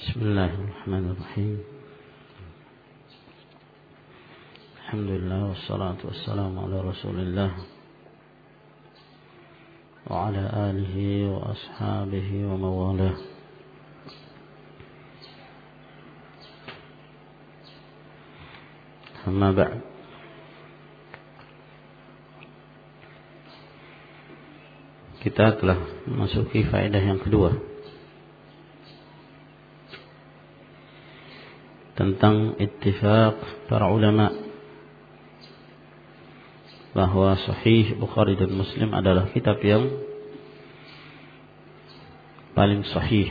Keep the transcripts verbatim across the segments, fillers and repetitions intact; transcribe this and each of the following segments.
Bismillahirrahmanirrahim. Alhamdulillah wassalatu wassalamu ala Rasulillah wa ala alihi wa ashabihi wa mawalah. Amma ba'd. Kita telah memasuki faedah yang kedua tentang ittifaq para ulama bahwa Sahih Bukhari dan Muslim adalah kitab yang paling sahih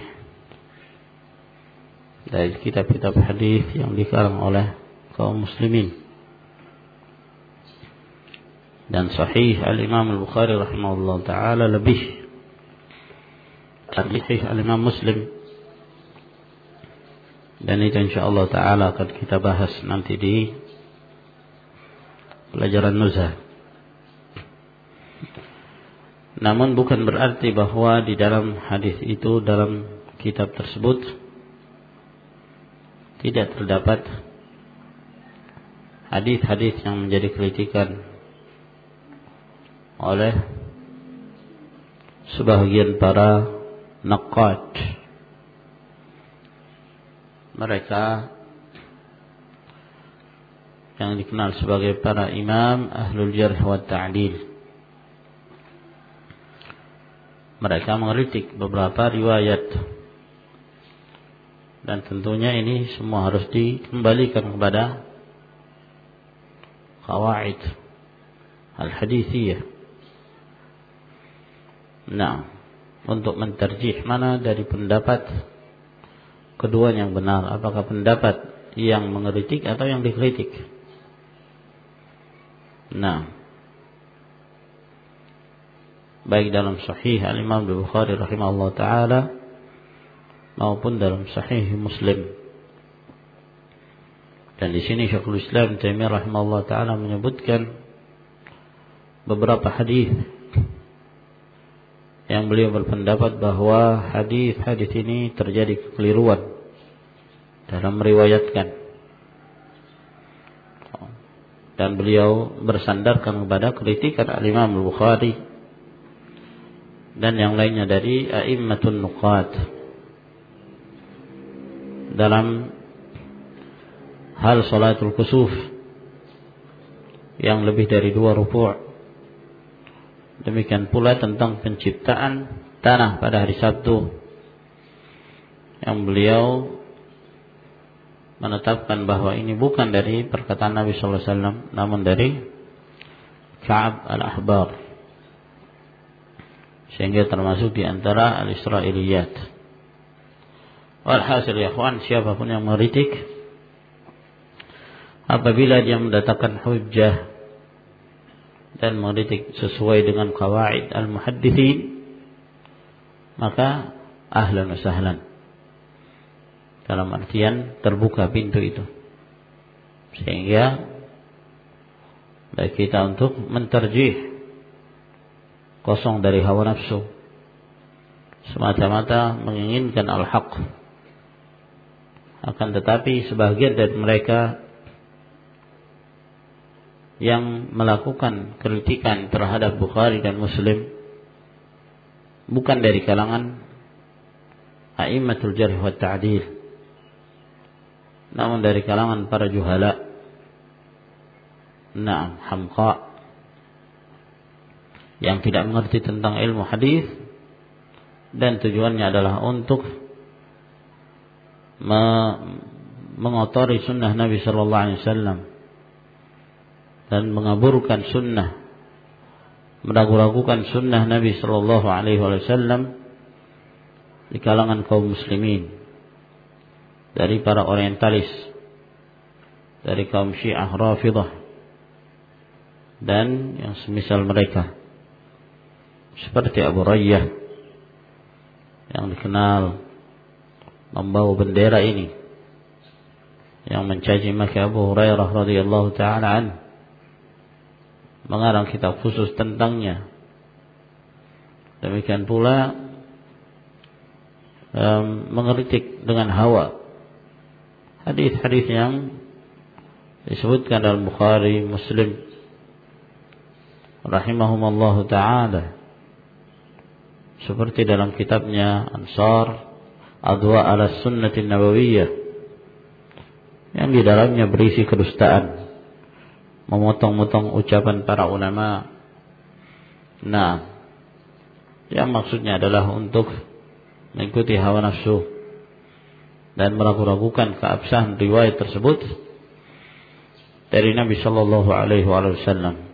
dari kitab-kitab hadis yang dikarang oleh kaum muslimin. Dan Sahih Al-Imam Al-Bukhari rahimahullah ta'ala lebih Sahih Al-Imam Muslim, dan itu insyaAllah ta'ala akan kita bahas nanti di pelajaran Nuzhah. Namun bukan berarti bahwa di dalam hadis itu, dalam kitab tersebut tidak terdapat hadis-hadis yang menjadi kritikan oleh sebahagian para naqad. Mereka yang dikenal sebagai para imam ahlul jarh wa ta'dil. Mereka mengkritik beberapa riwayat, dan tentunya ini semua harus dikembalikan kepada qawaid al-hadithiyah. Nah, untuk mentarjih mana dari pendapat kedua yang benar, apakah pendapat yang mengkritik atau yang dikritik. Nah, baik dalam Sahih Al-Imam Al-Bukhari rahimahullah ta'ala maupun dalam Sahih Muslim. Dan di sini Syekhul Islam Taimiyah rahimahullah ta'ala menyebutkan beberapa hadis yang beliau berpendapat bahwa hadis-hadis ini terjadi kekeliruan dalam meriwayatkan, dan beliau bersandarkan kepada kritikan Al-Imam Al-Bukhari dan yang lainnya dari a'immatun nuqat dalam hal salatul kusuf yang lebih dari dua ruku'. Demikian pula tentang penciptaan tanah pada hari Sabtu, yang beliau menetapkan bahwa ini bukan dari perkataan Nabi sallallahu alaihi wasallam, namun dari Ka'ab al-Ahbar, sehingga termasuk di antara al-Israiliyat. Walhasil ya ikhwan, siapapun yang mengkritik, apabila dia mendatangkan hujjah dan mengkritik sesuai dengan qawaid al-muhaddithin, maka ahlan wa sahlan, dalam artian terbuka pintu itu, sehingga baik kita untuk mentarjih kosong dari hawa nafsu, semata-mata menginginkan al-haq. Akan tetapi sebagian dari mereka yang melakukan kritikan terhadap Bukhari dan Muslim bukan dari kalangan a'immatul jarh wa ta'dil, namun dari kalangan para juhala, na'am, hamqa, yang tidak mengerti tentang ilmu hadis, dan tujuannya adalah untuk me- mengotori sunnah Nabi sallallahu alaihi wasallam dan mengaburkan sunnah, meragu-ragukan sunnah Nabi sallallahu alaihi wasallam di kalangan kaum muslimin, dari para orientalis, dari kaum Syiah Rafidah dan yang semisal mereka, seperti Abu Rayyah yang dikenal membawa bendera ini, yang mencaci maki Abu Hurairah radhiyallahu taala anhu, mengarang kitab khusus tentangnya. Demikian pula um, mengkritik dengan hawa hadis-hadis yang disebutkan dalam Bukhari, Muslim rahimahumallahu ta'ala, seperti dalam kitabnya Ansar Adwa ala Sunnatin Nabawiyah, yang di dalamnya berisi kedustaan, memotong-motong ucapan para ulama. Nah, yang maksudnya adalah untuk mengikuti hawa nafsu dan meragu-ragukan keabsahan riwayat tersebut dari Nabi sallallahu alaihi wasallam.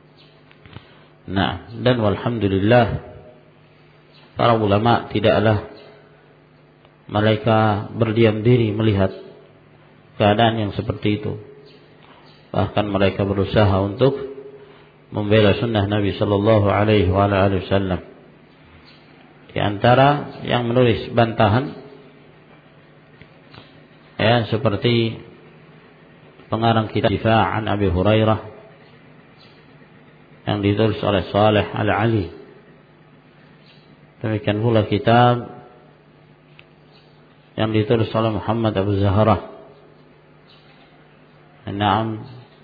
Nah, dan walhamdulillah para ulama tidaklah mereka berdiam diri melihat keadaan yang seperti itu. Bahkan mereka berusaha untuk membela sunnah Nabi sallallahu alaihi wasallam. Di antara yang menulis bantahan, ya, seperti pengarang kitab Difa'an Abi Hurairah yang ditulis oleh Saleh Al-Ali. Demikian pula kitab yang ditulis oleh Muhammad Abu Zahra. Naam.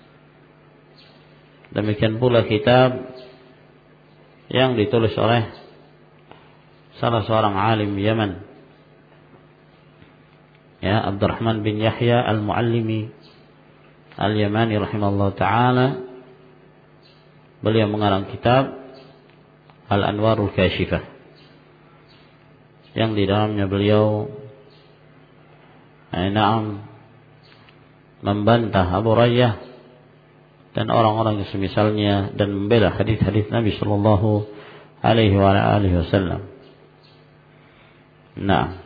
Demikian pula kitab yang ditulis oleh salah seorang alim Yaman, ya, Abdurrahman bin Yahya Al-Muallimi Al-Yamani rahimahullah ta'ala. Beliau mengarang kitab Al-Anwarul Kashifah, yang di dalamnya beliau na'am membantah Abu Rayyah dan orang-orang yang semisalnya, dan membela hadis-hadis Nabi sallallahu alaihi wa alihi wasallam. Nah,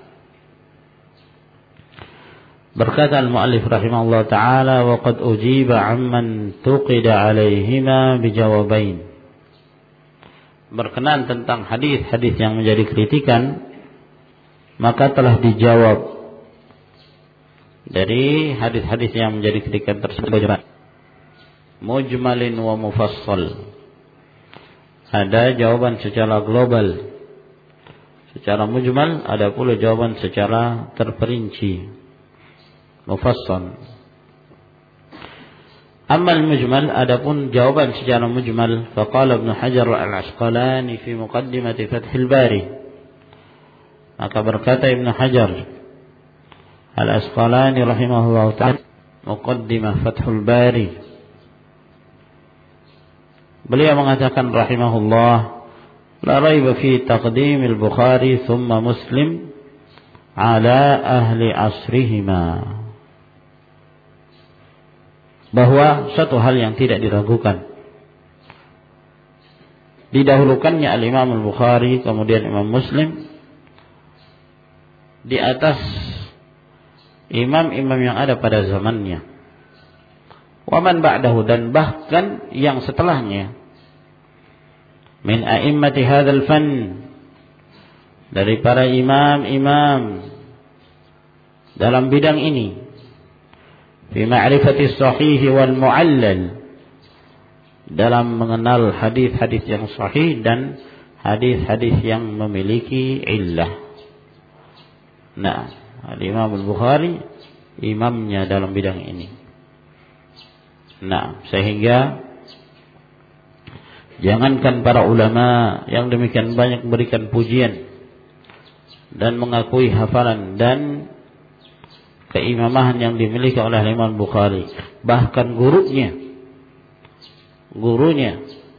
berkata al-muallif rahimahullah ta'ala, wa qad ujiba amman tuqida alaihima bijawabain. Berkenaan tentang hadis-hadis yang menjadi kritikan, maka telah dijawab dari hadis-hadis yang menjadi kritikan tersebut, mujmalin wa mufassal. Ada jawaban secara global, secara mujmal, ada pula jawaban secara terperinci, mufassal. Amma al-mujmal, adapun jawaban secara mujmal, faqala Ibnu Hajar al-Asqalani fi muqaddimati Fathul Bari, maka berkata Ibnu Hajar al-Asqalani rahimahullah ta'ala, muqaddimah Fathul Bari, beliau mengatakan rahimahullah, la raiba fi taqdim al-Bukhari thumma Muslim ala ahli asrihima, bahwa satu hal yang tidak diragukan, didahulukannya al-Imam al-Bukhari kemudian Imam Muslim di atas imam-imam yang ada pada zamannya, wa man ba'dahu, dan bahkan yang setelahnya, min a'immati hadzal fan, dari para imam-imam dalam bidang ini, fi ma'rifati sahih wal mu'allal, dalam mengenal hadis-hadis yang sahih dan hadis-hadis yang memiliki illah. Nah, Al-Imam Al-Bukhari imamnya dalam bidang ini. Nah, sehingga jangankan para ulama yang demikian banyak memberikan pujian dan mengakui hafalan dan keimamahan yang dimiliki oleh Imam Bukhari, bahkan gurunya gurunya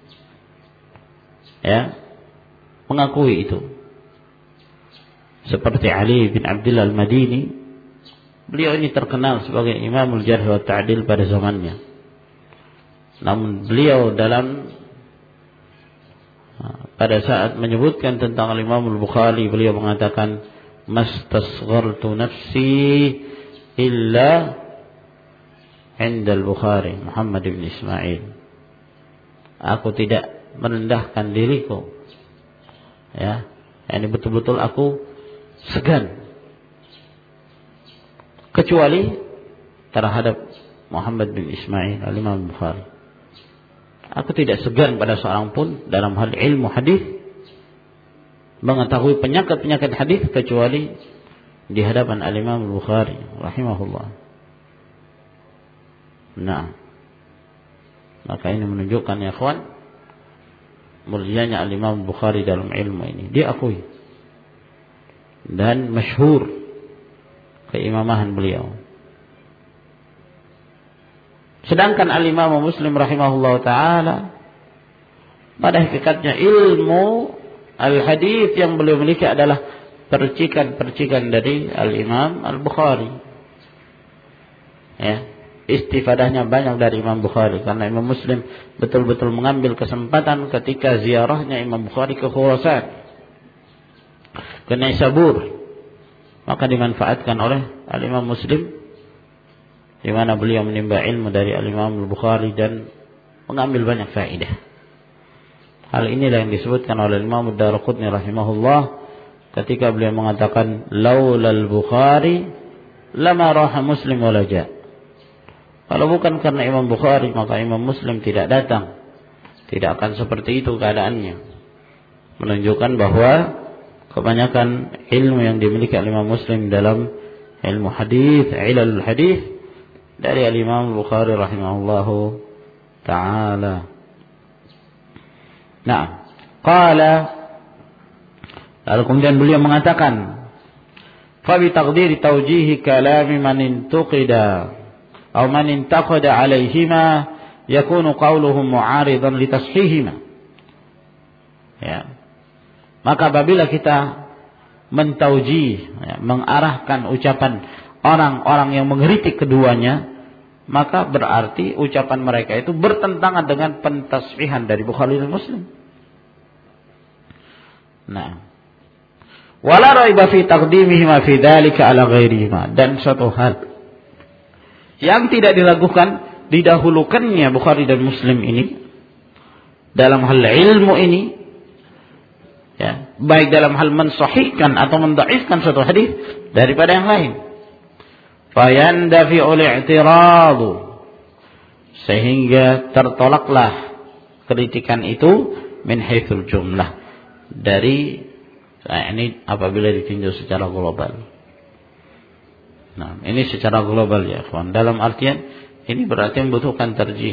ya mengakui itu, seperti Ali bin Abdullah Al-Madini. Beliau ini terkenal sebagai Imamul Jarh wa Ta'dil pada zamannya, namun beliau dalam pada saat menyebutkan tentang Imam Al-Bukhari, beliau mengatakan, mastasghartu nafsi illa inda al-Bukhari Muhammad bin Ismail. Aku tidak merendahkan diriku, ya, ini betul-betul aku segan kecuali terhadap Muhammad bin Ismail al-Imam Bukhari. Aku tidak segan pada seorang pun dalam hal ilmu hadis mengetahui penyakit-penyakit hadis kecuali di hadapan Al-Imam Al-Bukhari rahimahullah. Nah, maka ini menunjukkan ya kawan, mulianya Al-Imam Al-Bukhari dalam ilmu ini diakui dan masyhur keimamahan beliau. Sedangkan Al-Imam Muslim rahimahullah ta'ala pada hakikatnya ilmu al-hadis yang beliau miliki adalah percikan-percikan dari Al-Imam Al-Bukhari. Ya, istifadahnya banyak dari Imam Bukhari karena Imam Muslim betul-betul mengambil kesempatan ketika ziarahnya Imam Bukhari ke Khurasan, ke Naisabur, maka dimanfaatkan oleh Al-Imam Muslim di mana beliau menimba ilmu dari Al-Imam Al-Bukhari dan mengambil banyak faedah. Hal inilah yang disebutkan oleh Imam Ad-Darqutni rahimahullah ketika beliau mengatakan laulal Bukhari lama raha Muslim wala ja. Kalau bukan karena Imam Bukhari maka Imam Muslim tidak datang. Tidak akan seperti itu keadaannya. Menunjukkan bahwa kebanyakan ilmu yang dimiliki Imam Muslim dalam ilmu hadis, ilalul hadis dari Al-Imam Bukhari rahimahullahu ta'ala. Nah, qala, lalu kemudian beliau mengatakan, fa bi taqdiri tawjihi kalami man intuqida atau man intaqada alaihima yakunu qawluhum mu'aridan li tashihima. Ya. Maka apabila kita mentaujih, ya, mengarahkan ucapan orang-orang yang mengkritik keduanya, maka berarti ucapan mereka itu bertentangan dengan pentasfihan dari Bukhari dan Muslim. Nah, wala raiba fi taqdimihima fi dzalika ala ghairihima, dan suatu hal yang tidak diragukan didahulukannya Bukhari dan Muslim ini dalam hal ilmu ini, ya, baik dalam hal mensahihkan atau mendhaifkan suatu hadis daripada yang lain. Fayandafi'ul i'tiradu, sehingga tertolaklah kritikan itu min haitsul jumlah, dari nah ini apabila ditinjau secara global. Nah, ini secara global ya kawan. Dalam artian ini berarti membutuhkan tarjih.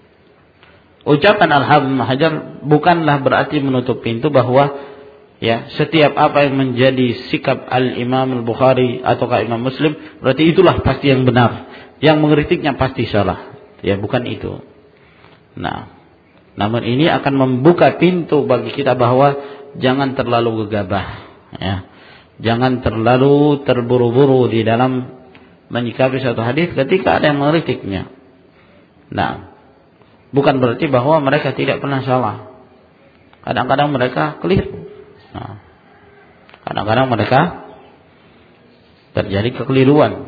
Ucapan Al-Hafidz Ibnu Hajar bukanlah berarti menutup pintu bahwa ya setiap apa yang menjadi sikap Al-Imam Al-Bukhari ataukah Imam Muslim berarti itulah pasti yang benar, yang mengkritiknya pasti salah. Ya, bukan itu. Nah, namun ini akan membuka pintu bagi kita bahwa jangan terlalu gegabah, ya. Jangan terlalu terburu-buru di dalam menyikapi suatu hadis ketika ada yang mengkritiknya. Nah, bukan berarti bahwa mereka tidak pernah salah. Kadang-kadang mereka keliru. Nah, kadang-kadang mereka terjadi kekeliruan.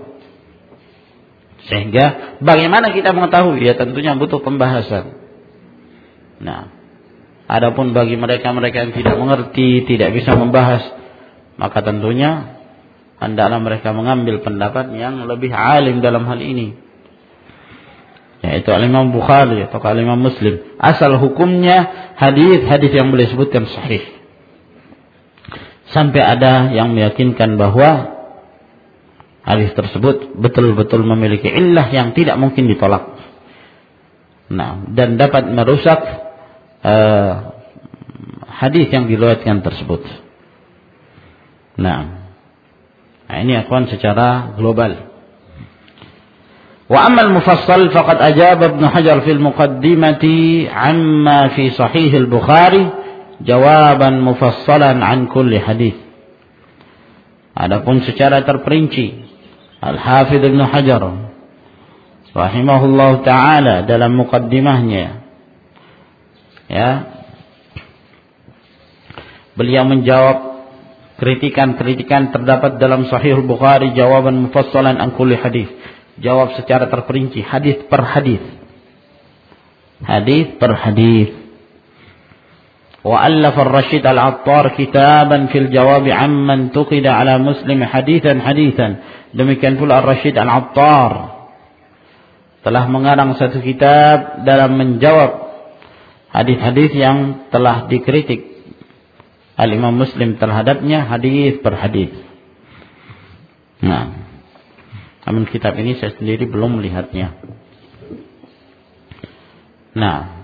Sehingga bagaimana kita mengetahui? Ya tentunya butuh pembahasan. Nah, adapun bagi mereka-mereka yang tidak mengerti, tidak bisa membahas, maka tentunya hendaklah mereka mengambil pendapat yang lebih alim dalam hal ini, yaitu Al-Imam Bukhari atau Al-Imam Muslim. Asal hukumnya hadis-hadis yang boleh sebutkan sahih. Sampai ada yang meyakinkan bahwa hadis tersebut betul-betul memiliki illah yang tidak mungkin ditolak. Nah, dan dapat merusak uh, hadis yang diriwayatkan tersebut. Nah, nah ini akhwan secara global. Wa amma al-mufassal faqad ajaba Ibnu Hajar fil muqaddimati amma fi sahih al-Bukhari jawaban mufassalan an kulli hadis. Adapun secara terperinci Al-Hafidz Ibnu Hajar rahimahullah taala dalam muqaddimahnya, ya, beliau menjawab kritikan-kritikan terdapat dalam Sahih Bukhari jawaban mufassalan an kulli hadis. Jawab secara terperinci hadis per hadis. Hadis per hadis. وألف الرشيد العطار كتابا في الجواب عمن تقد على مسلم حديثا حديثا. Demikian pula Ar-Rashid Al-Attar telah mengarang satu kitab dalam menjawab hadis-hadis yang telah dikritik Al-Imam Muslim terhadapnya hadis per hadis. Nah, namun kitab ini saya sendiri belum melihatnya. Nah,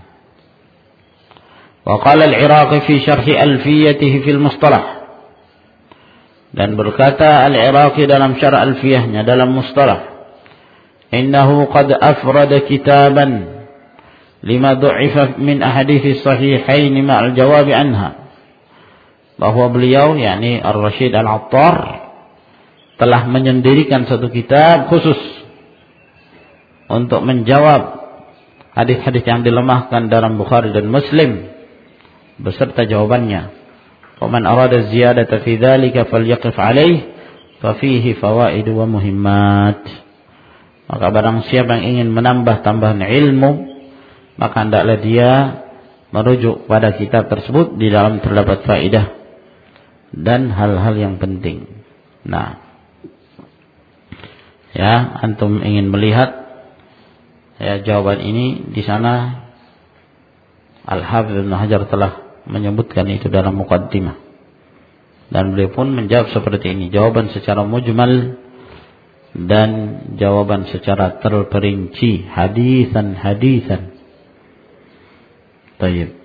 wa qala al-Iraqi fi syarh alfiyatihi fil mustalah, dan berkata al-Iraqi dalam syarh alfiyahnya dalam mustalah, innahu qad afrada kitaban lima du'ifa min ahadithi sahihain ma'al jawab anha, bahwa beliau yakni Ar-Rasyid Al-Attar telah menyendirikan satu kitab khusus untuk menjawab hadis-hadis yang dilemahkan dalam Bukhari dan Muslim beserta jawabannya. Faman arada ziyadata fi dzalika falyaqif alaih fa fihi fawaid wa muhimmat. Maka barang siapa yang ingin menambah tambahan ilmu, maka hendaklah dia merujuk pada kitab tersebut, di dalam terdapat faedah dan hal-hal yang penting. Nah, ya, antum ingin melihat ya jawaban ini, di sana Al-Hafidz Ibnu Hajar telah menyebutkan itu dalam muqaddimah, dan beliau pun menjawab seperti ini, jawaban secara mujmal dan jawaban secara terperinci, hadisan hadisan. Baik.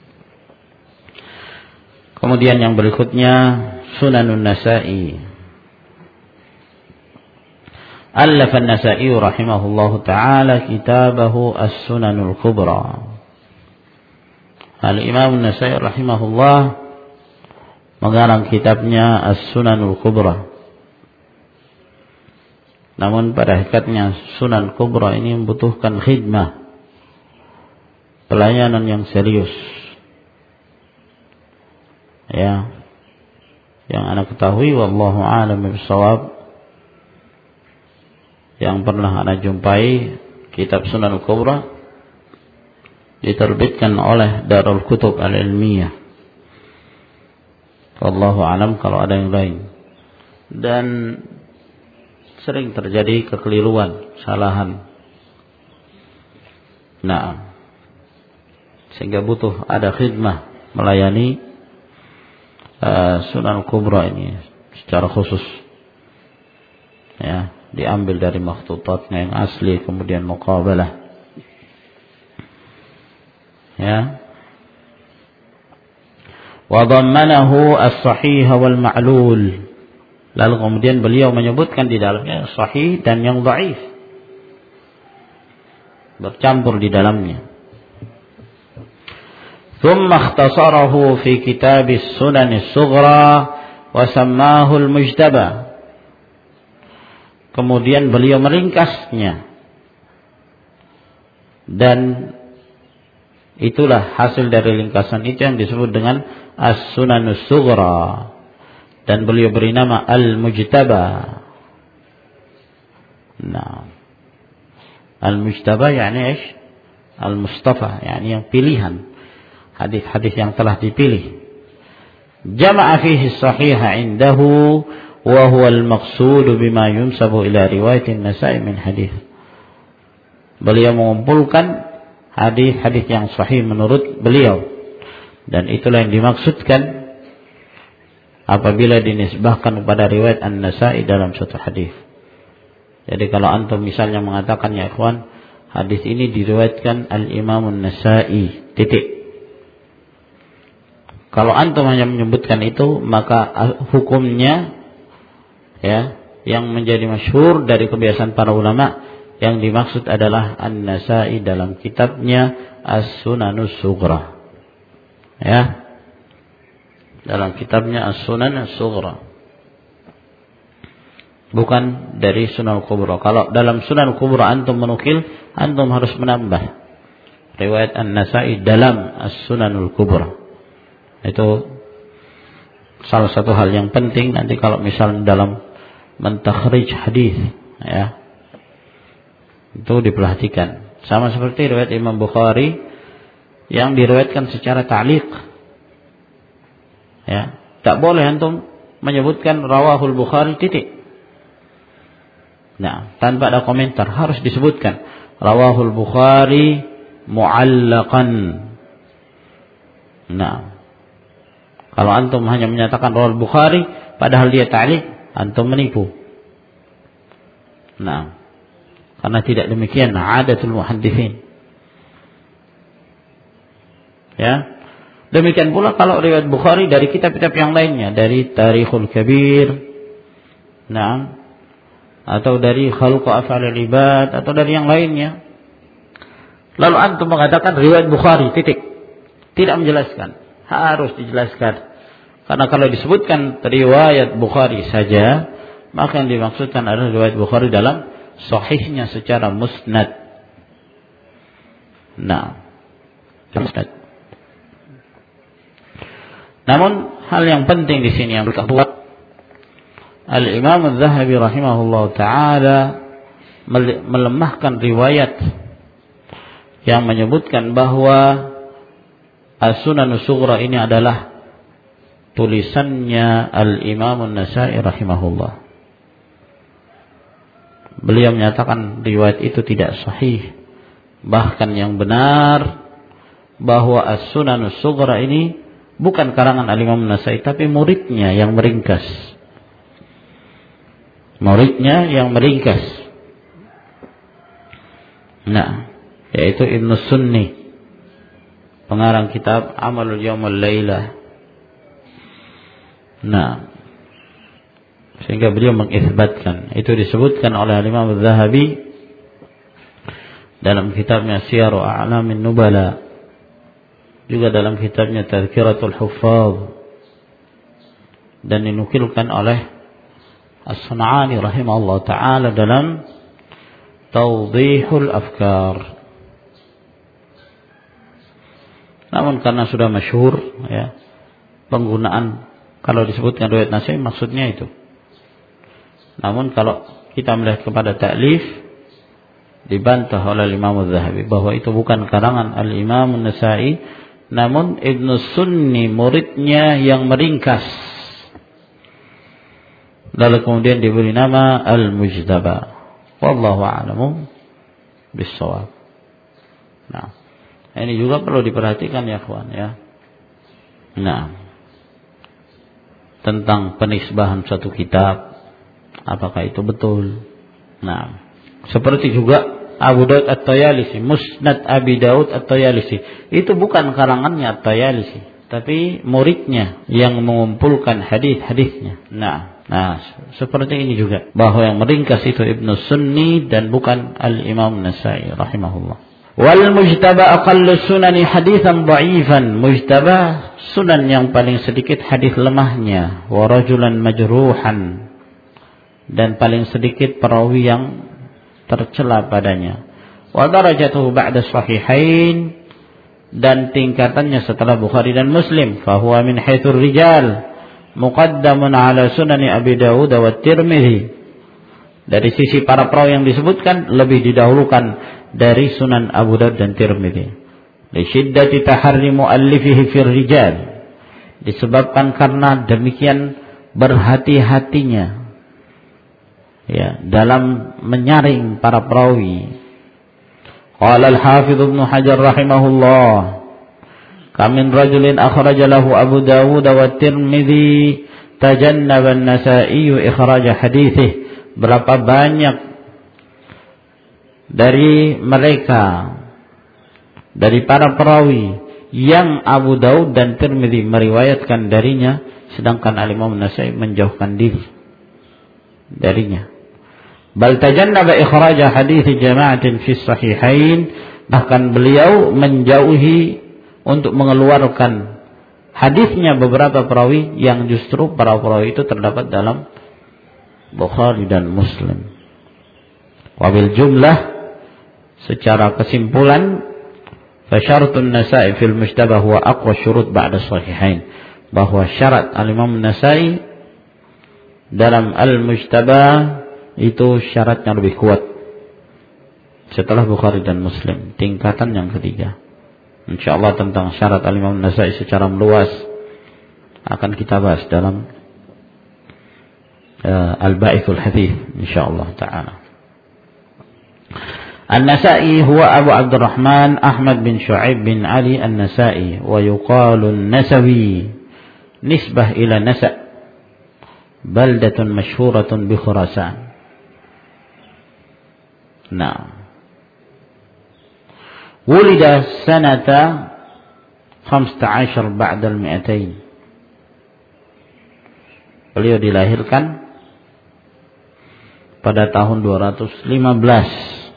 Kemudian yang berikutnya Sunanun Nasa'i. Allaf an-Nasa'i rahimahullahu ta'ala kitabahu As-Sunanul Kubra. Al-Imam An-Nasa'i rahimahullah mengarang kitabnya As-Sunanul Kubra. Namun pada hakikatnya Sunan Kubra ini membutuhkan khidmah, pelayanan yang serius. Ya, yang anak ketahui, wallahu a'lam bishawab, yang pernah anak jumpai kitab Sunan Kubra diterbitkan oleh Darul Kutub Al-Ilmiyah. Wallahu a'lam kalau ada yang lain. Dan sering terjadi kekeliruan, kesalahan. Nah, sehingga butuh ada khidmah melayani uh, Sunan Kubra ini secara khusus. Ya, diambil dari makhtutatnya yang asli, kemudian muqabalah. Ya. Wa dhammanahu as-sahih wal ma'lul. Lalu kemudian beliau menyebutkan di dalamnya sahih dan yang dhaif, bercampur di dalamnya. Thumma ikhtasarahu fi kitab as-Sunan as-Sughra wa sammahu al-Mujtaba. Kemudian beliau meringkasnya, dan itulah hasil dari ringkasan itu yang disebut dengan As-Sunan as-Sughra, dan beliau beri nama Al-Mujtaba. Nah, Al-Mujtaba yakni ish? Al-Mustafa, yakni yang pilihan, hadis-hadis yang telah dipilih. Jama'a fihi as-sahiha indahu wa huwa al-maqsud bima yunsabu ila riwayat an-Nasa'i min hadis. Beliau mengumpulkan hadis-hadis yang sahih menurut beliau, dan itulah yang dimaksudkan apabila dinisbahkan kepada riwayat An-Nasa'i dalam suatu hadis. Jadi kalau antum misalnya mengatakan, ya ikhwan, hadis ini diriwayatkan Al-Imam An-Nasa'i, titik. Kalau antum hanya menyebutkan itu, maka hukumnya ya yang menjadi masyhur dari kebiasaan para ulama, yang dimaksud adalah An-Nasa'i dalam kitabnya As-Sunanus Sughra. Ya, dalam kitabnya As-Sunan As-Sughra, bukan dari Sunan Kubra. Kalau dalam Sunan Kubra antum menukil, antum harus menambah riwayat An-Nasa'i dalam As-Sunanul Kubra. Itu salah satu hal yang penting nanti kalau misalnya dalam mentakhrij hadis, ya, itu diperhatikan. Sama seperti riwayat Imam Bukhari yang diriwayatkan secara ta'liq. Ya, tak boleh antum menyebutkan rawahul Bukhari titik. Nah, tanpa ada komentar, harus disebutkan rawahul Bukhari mu'allaqan. Nah, Kalau antum hanya menyatakan rawal Bukhari padahal dia ta'liq, antum menipu. Nah, karena tidak demikian adatul muhadditsin. Ya. Demikian pula kalau riwayat Bukhari dari kitab-kitab yang lainnya, dari Tarikhul Kabir, nah, atau dari Khalqu Af'alil Ibad, atau dari yang lainnya. Lalu antum mengatakan riwayat Bukhari, titik. Tidak menjelaskan. Harus dijelaskan. Karena kalau disebutkan riwayat Bukhari saja, maka yang dimaksudkan adalah riwayat Bukhari dalam sahihnya secara musnad. Nah, musnad. Namun hal yang penting di sini yang kedua, Al-Imam Az-Zahabi rahimahullah taala melemahkan riwayat yang menyebutkan bahwa As-Sunan As-Sughra ini adalah tulisannya Al-Imam An-Nasa'i rahimahullah. Beliau menyatakan riwayat itu tidak sahih. Bahkan yang benar bahwa As-Sunan As-Sughra ini bukan karangan Al-Imam An-Nasa'i, tapi muridnya yang meringkas. Muridnya yang meringkas. Nah, yaitu Ibnu Sunni, pengarang kitab Amalul Yaum wal Lailah. Nah, sehingga beliau mengisbatkan. Itu disebutkan oleh Al-Imam Az-Zahabi dalam kitabnya Siyaru A'lamin Nubala, juga dalam kitabnya Tadhkiratul Huffaz, dan dinukilkan oleh As-Sun'ani rahimahullah ta'ala dalam Tawdihul Afkar. Namun karena sudah masyhur ya, penggunaan kalau disebutkan riwayat Nasa'i maksudnya itu. Namun kalau kita melihat kepada ta'lif, dibantah oleh Imam Az-Zahabi bahwa itu bukan karangan Al-Imam An-Nasa'i, namun Ibnu Sunni muridnya yang meringkas. Lalu kemudian diberi nama Al-Mujtaba. Wallahu a'lamu bis-shawab. Nah, ini juga perlu diperhatikan ya kawan ya. Nah, tentang penisbahan suatu kitab, apakah itu betul? Nah, seperti juga Abu Daud At-Tayalisi, Musnad Abi Daud At-Tayalisi, itu bukan karangannya At-Tayalisi, tapi muridnya yang mengumpulkan hadis-hadisnya. Nah, nah seperti ini juga, bahwa yang meringkas itu Ibnu Sunni dan bukan Al-Imam Nasa'i rahimahullah. Wal mujtaba aqallu sunani haditsan dha'ifan. Mujtaba sunan yang paling sedikit hadis lemahnya, wa rajulan majruhan, dan paling sedikit perawi yang tercela padanya. Wa darajatuhu ba'da sahihain, dan tingkatannya setelah Bukhari dan Muslim, fa huwa min haitsul rijal muqaddamun ala sunani Abi Dawud wa Tirmidzi. Dari sisi para perawi yang disebutkan lebih didahulukan dari Sunan Abu Dawud dan Tirmidzi. Li syiddati taharri muallifihi fir rijal, disebabkan karena demikian berhati-hatinya ya dalam menyaring para perawi. Qala al-Hafidz Ibnu Hajar rahimahullah, kamin rajulin akhraja lahu Abu Dawud wa Tirmidzi tajannaba an-Nasa'i ikhraj haditsih. Berapa banyak dari mereka, dari para perawi yang Abu Daud dan Tirmidzi meriwayatkan darinya, sedangkan Al-Imam An-Nasa'i menjauhkan diri darinya. Bal tajannaba ikhraj hadits jama'atin fi sahihain, bahkan beliau menjauhi untuk mengeluarkan hadisnya beberapa perawi yang justru para perawi itu terdapat dalam Bukhari dan Muslim. Wabil jumlah, secara kesimpulan, fasyartun Nasa'i fil Mujtaba huwa aqwa syurut ba'da sahihain, bahwa syarat Al-Imam Nasa'i dalam Al-Mujtaba itu syaratnya lebih kuat setelah Bukhari dan Muslim, tingkatan yang ketiga. Insyaallah tentang syarat Al-Imam Nasa'i secara meluas akan kita bahas dalam uh, Al-Ba'ithul Hadits insyaallah taala. An-Nasa'i huwa Abu Abdurrahman Ahmad bin Shu'aib bin Ali An-Nasa'i wa yuqalu An-Nasawi nisbah ila Nasa' baldatun masyhuratun bi Khurasan. Nah, wulida sanata khamsata asyar ba'da al-mi'atain. Beliau dilahirkan pada tahun dua ratus lima belas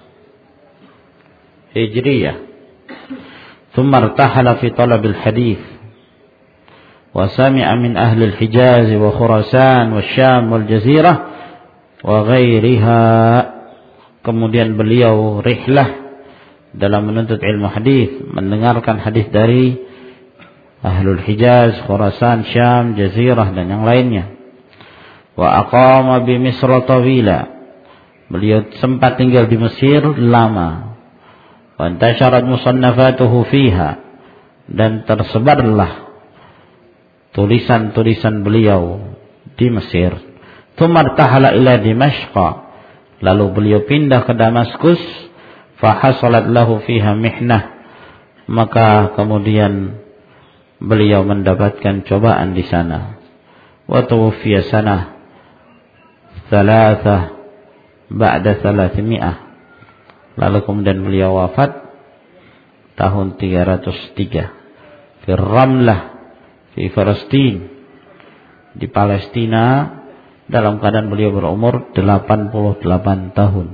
Hijriyah. Thumma irtahala fi talab al-hadith wa sami'a min ahli al-Hijaz wa Khurasan wa Syam wal Jazirah wa ghairiha. Kemudian beliau rihlah dalam menuntut ilmu hadis, mendengarkan hadis dari ahlul Hijaz, Khurasan, Syam, Jazirah dan yang lainnya. Wa aqama bi Misr tawila. Beliau sempat tinggal di Mesir lama. Wa intasharat musannafatuhu fiha, dan tersebarlah tulisan-tulisan beliau di Mesir. Tsumma irtahala ila Dimashq. Lalu beliau pindah ke Damaskus. Fa hasalat lahu fiha mihnah. Maka kemudian beliau mendapatkan cobaan di sana. Wa tuwfiya sanah thalathah ba'da thalathmi'ah. Lalu kemudian beliau wafat tahun tiga ratus tiga di Ramlah di Palestina, di Palestina, dalam keadaan beliau berumur delapan puluh delapan tahun.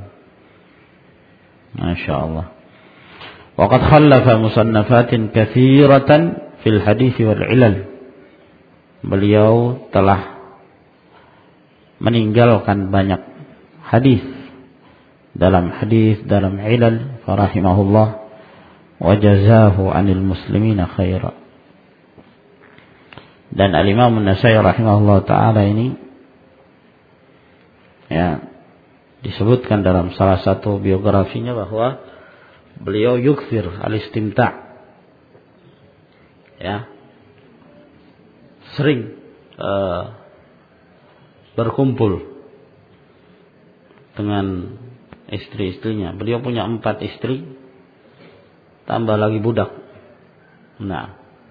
Masya Allah. Waqad khallafa musannafatin katsiratan fil hadits wal ilal. Beliau telah meninggalkan banyak hadis, dalam hadis, dalam ilal, farahimahullah wa jazahu 'anil muslimina khaira. Dan Al-Imam An-Nasai rahimahullah ta'ala ini ya disebutkan dalam salah satu biografinya bahwa beliau yukthir al-istimta', ya, sering uh, berkumpul dengan istri-istrinya. Beliau punya empat istri, tambah lagi budak. Nah,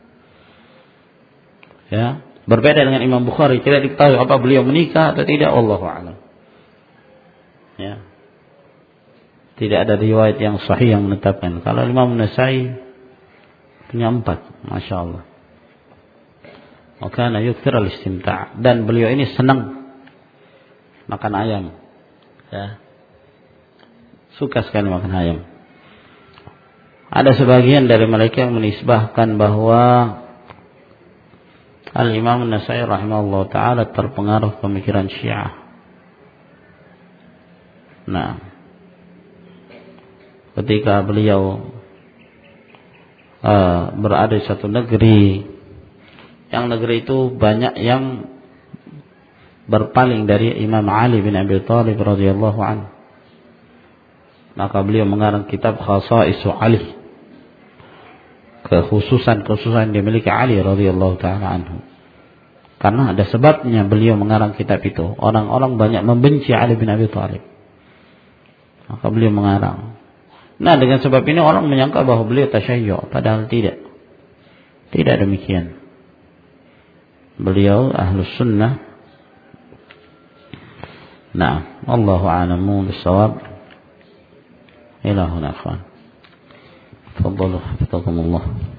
ya, berbeda dengan Imam Bukhari, tidak diketahui apa beliau menikah atau tidak, wallahu a'lam. Ya, tidak ada riwayat yang sahih yang menetapkan. Kalau Imam Nasai punya empat, masya Allah. Maka yukthir al-istimta', dan beliau ini senang makan ayam, ya, suka sekali makan ayam. Ada sebagian dari mereka yang menisbahkan bahwa Al-Imam An-Nasai rahimahullah ta'ala terpengaruh pemikiran Syiah. Nah, ketika beliau uh, berada di satu negeri, yang negeri itu banyak yang berpaling dari Imam Ali bin Abi Thalib radhiyallahu anhu, maka beliau mengarang kitab Khasa'isu Ali, kekhususan-kekhususan yang dimiliki Ali radhiyallahu ta'ala anhu. Karena ada sebabnya beliau mengarang kitab itu. Orang-orang banyak membenci Ali bin Abi Thalib, maka beliau mengarang. Nah, dengan sebab ini orang menyangka bahwa beliau tasyayyu', padahal tidak. Tidak demikian. Beliau ahlus sunnah. Nah, wallahu a'lamu bis-shawab. Ila huna akhwan. Tafadhalu hafizakumullah.